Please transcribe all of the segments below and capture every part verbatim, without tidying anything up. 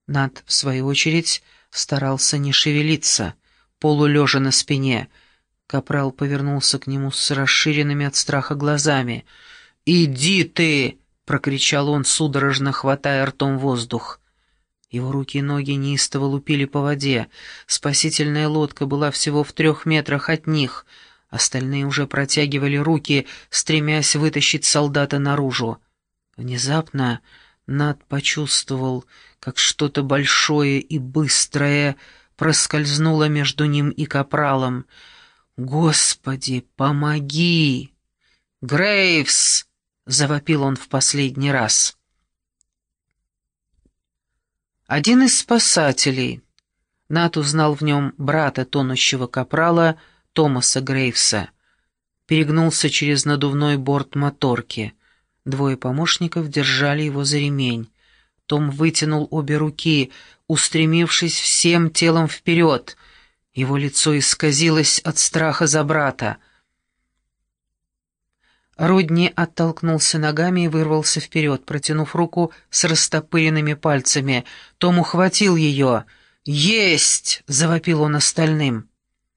Нат, в свою очередь, старался не шевелиться, полулежа на спине. Капрал повернулся к нему с расширенными от страха глазами. «Иди ты!» — прокричал он, судорожно хватая ртом воздух. Его руки и ноги неистово лупили по воде. Спасительная лодка была всего в трех метрах от них. Остальные уже протягивали руки, стремясь вытащить солдата наружу. Внезапно Нат почувствовал, как что-то большое и быстрое проскользнуло между ним и капралом. «Господи, помоги!» «Грейвс!» — завопил он в последний раз. Один из спасателей. Нат узнал в нем брата тонущего капрала Томаса Грейвса. Перегнулся через надувной борт моторки. Двое помощников держали его за ремень. Том вытянул обе руки, устремившись всем телом вперед. Его лицо исказилось от страха за брата. Родни оттолкнулся ногами и вырвался вперед, протянув руку с растопыренными пальцами. Том ухватил ее. «Есть!» — завопил он остальным.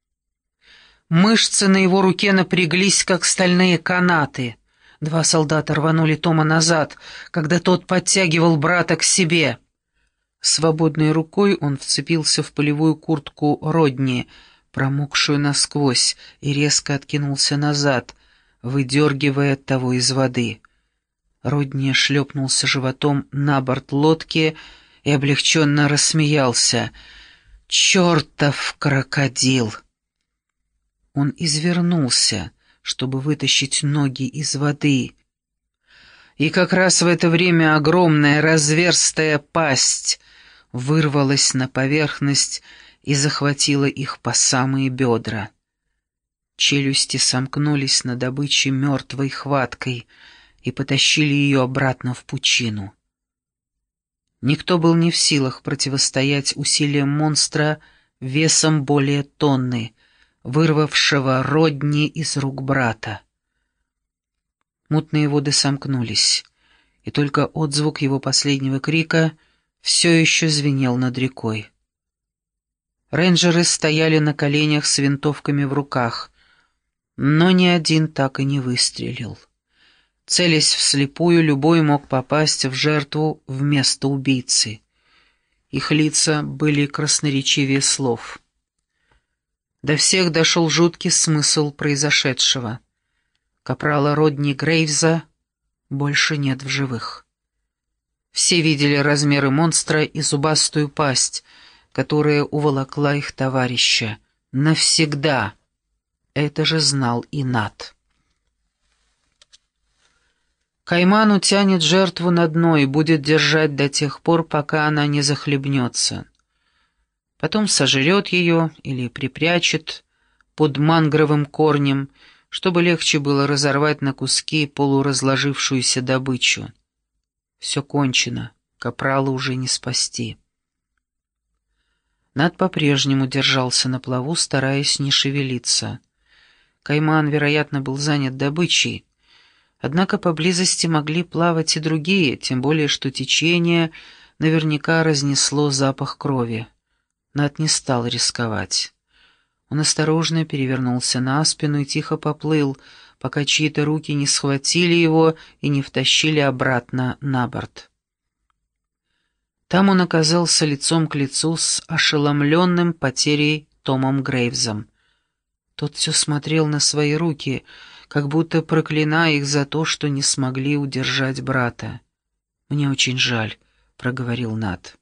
Мышцы на его руке напряглись, как стальные канаты. Два солдата рванули Тома назад, когда тот подтягивал брата к себе. Свободной рукой он вцепился в полевую куртку Родни, промокшую насквозь, и резко откинулся назад, выдергивая того из воды. Родни шлепнулся животом на борт лодки и облегченно рассмеялся. «Чертов крокодил!» Он извернулся, чтобы вытащить ноги из воды. И как раз в это время огромная разверстая пасть вырвалась на поверхность и захватила их по самые бедра. Челюсти сомкнулись на добыче мертвой хваткой и потащили ее обратно в пучину. Никто был не в силах противостоять усилиям монстра весом более тонны, вырвавшего Родни из рук брата. Мутные воды сомкнулись, и только отзвук его последнего крика все еще звенел над рекой. Рейнджеры стояли на коленях с винтовками в руках, но ни один так и не выстрелил. Целясь вслепую, любой мог попасть в жертву вместо убийцы. Их лица были красноречивее слов. До всех дошел жуткий смысл произошедшего. Капрала Родни Грейвза больше нет в живых. Все видели размеры монстра и зубастую пасть, которая уволокла их товарища. Навсегда. Это же знал и Нат. Кайман утянет жертву на дно и будет держать до тех пор, пока она не захлебнется. Потом сожрет ее или припрячет под мангровым корнем, чтобы легче было разорвать на куски полуразложившуюся добычу. Все кончено, капрала уже не спасти. Нат по-прежнему держался на плаву, стараясь не шевелиться. Кайман, вероятно, был занят добычей, однако поблизости могли плавать и другие, тем более что течение наверняка разнесло запах крови. Нат не стал рисковать. Он осторожно перевернулся на спину и тихо поплыл, пока чьи-то руки не схватили его и не втащили обратно на борт. Там он оказался лицом к лицу с ошеломленным потерей Томом Грейвзом. Тот все смотрел на свои руки, как будто проклиная их за то, что не смогли удержать брата. «Мне очень жаль», — проговорил Нат.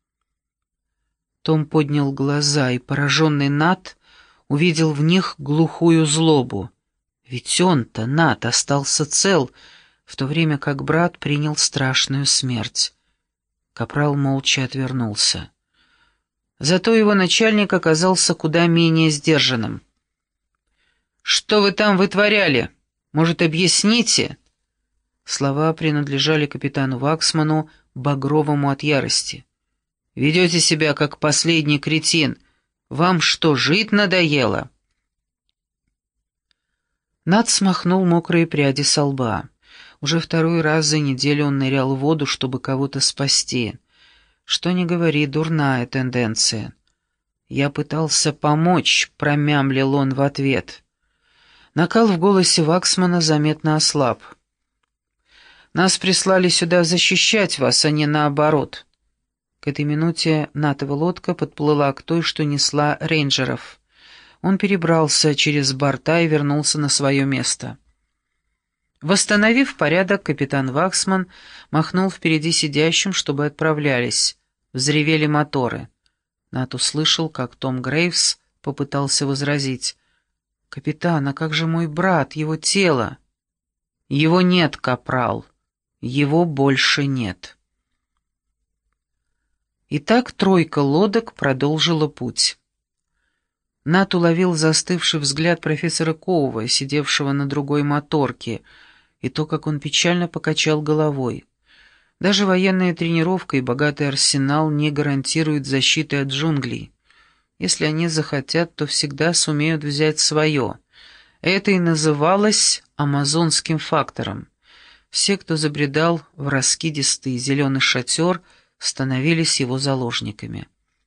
Том поднял глаза, и пораженный Нат увидел в них глухую злобу. Ведь он-то, Нат, остался цел, в то время как брат принял страшную смерть. Капрал молча отвернулся. Зато его начальник оказался куда менее сдержанным. «Что вы там вытворяли? Может, объясните?» Слова принадлежали капитану Ваксману, багровому от ярости. «Ведете себя, как последний кретин. Вам что, жить надоело?» Нат смахнул мокрые пряди со лба. Уже второй раз за неделю он нырял в воду, чтобы кого-то спасти. Что ни говори, дурная тенденция. Я пытался помочь, промямлил он в ответ. Накал в голосе Ваксмана заметно ослаб. Нас прислали сюда защищать вас, а не наоборот. К этой минуте натова лодка подплыла к той, что несла рейнджеров. Он перебрался через борта и вернулся на свое место. Восстановив порядок, капитан Ваксман махнул впереди сидящим, чтобы отправлялись. Взревели моторы. Нат услышал, как Том Грейвс попытался возразить. «Капитан, а как же мой брат, его тело?» «Его нет, капрал. Его больше нет». Итак, тройка лодок продолжила путь. Нат уловил застывший взгляд профессора Коува, сидевшего на другой моторке, и то, как он печально покачал головой. Даже военная тренировка и богатый арсенал не гарантируют защиты от джунглей. Если они захотят, то всегда сумеют взять свое. Это и называлось амазонским фактором. Все, кто забредал в раскидистый зеленый шатер, становились его заложниками.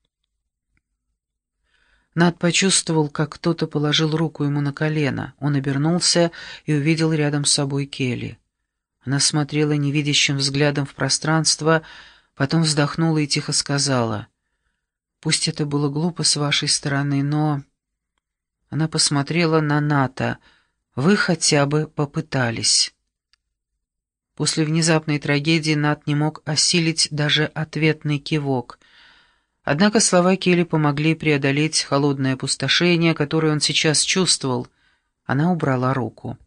Нат почувствовал, как кто-то положил руку ему на колено. Он обернулся и увидел рядом с собой Келли. Она смотрела невидящим взглядом в пространство, потом вздохнула и тихо сказала: «Пусть это было глупо с вашей стороны, но...» Она посмотрела на Ната. «Вы хотя бы попытались». После внезапной трагедии Нат не мог осилить даже ответный кивок. Однако слова Келли помогли преодолеть холодное опустошение, которое он сейчас чувствовал. Она убрала руку.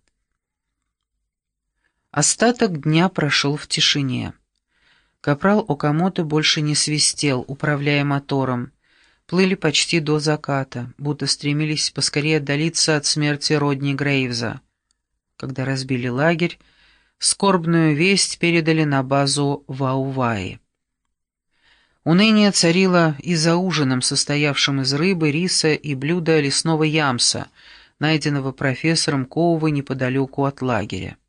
Остаток дня прошел в тишине. Капрал Окамото больше не свистел, управляя мотором. Плыли почти до заката, будто стремились поскорее отдалиться от смерти Родни Грейвза. Когда разбили лагерь, скорбную весть передали на базу Вауваи. Уныние царило и за ужином, состоявшим из рыбы, риса и блюда лесного ямса, найденного профессором Коувой неподалеку от лагеря.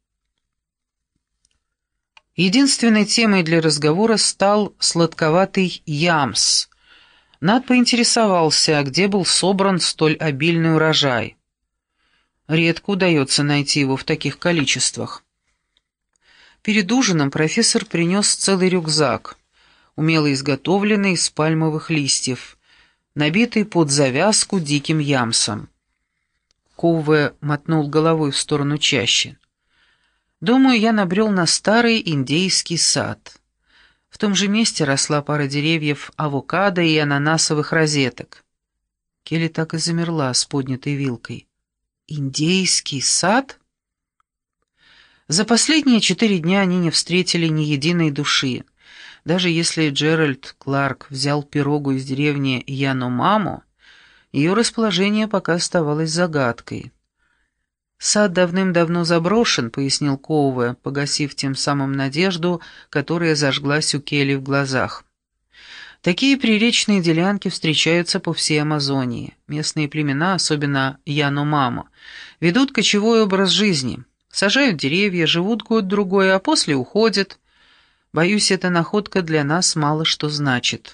Единственной темой для разговора стал сладковатый ямс. Нат поинтересовался, где был собран столь обильный урожай. Редко удается найти его в таких количествах. Перед ужином профессор принес целый рюкзак, умело изготовленный из пальмовых листьев, набитый под завязку диким ямсом. Коуве мотнул головой в сторону чащи. «Думаю, я набрел на старый индейский сад. В том же месте росла пара деревьев авокадо и ананасовых розеток». Келли так и замерла с поднятой вилкой. «Индейский сад?» За последние четыре дня они не встретили ни единой души. Даже если Джеральд Кларк взял пирогу из деревни Яномамо, ее расположение пока оставалось загадкой. «Сад давным-давно заброшен», — пояснил Коуве, погасив тем самым надежду, которая зажглась у Келли в глазах. «Такие приречные делянки встречаются по всей Амазонии. Местные племена, особенно Яномамо, ведут кочевой образ жизни. Сажают деревья, живут год-другой, а после уходят. Боюсь, эта находка для нас мало что значит».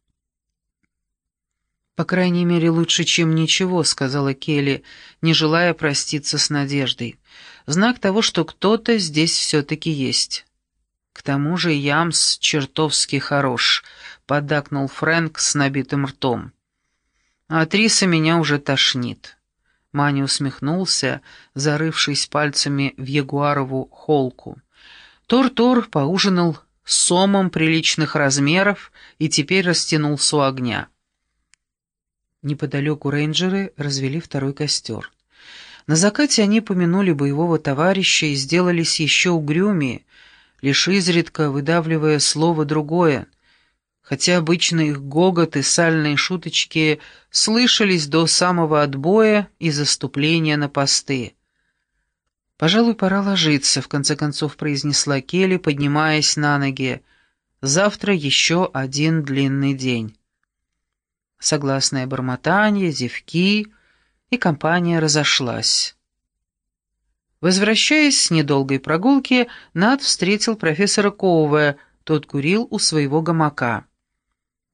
«По крайней мере, лучше, чем ничего», — сказала Келли, не желая проститься с надеждой. «Знак того, что кто-то здесь все-таки есть». «К тому же ямс чертовски хорош», — поддакнул Фрэнк с набитым ртом. «А от риса меня уже тошнит». Мани усмехнулся, зарывшись пальцами в ягуарову холку. Тор-Тор поужинал сомом приличных размеров и теперь растянулся у огня. Неподалеку рейнджеры развели второй костер. На закате они помянули боевого товарища и сделались еще угрюмее, лишь изредка выдавливая слово другое, хотя обычно их гогот и сальные шуточки слышались до самого отбоя и заступления на посты. «Пожалуй, пора ложиться», — в конце концов произнесла Келли, поднимаясь на ноги. «Завтра еще один длинный день». Согласное бормотанье, зевки, и компания разошлась. Возвращаясь с недолгой прогулки, Нат встретил профессора Коуве, тот курил у своего гамака.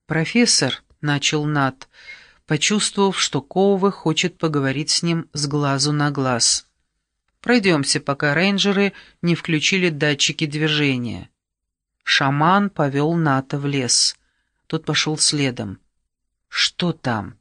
«Профессор», — начал Нат, почувствовав, что Коува хочет поговорить с ним с глазу на глаз. «Пройдемся, пока рейнджеры не включили датчики движения». Шаман повел Ната в лес. Тот пошел следом. «Что там?»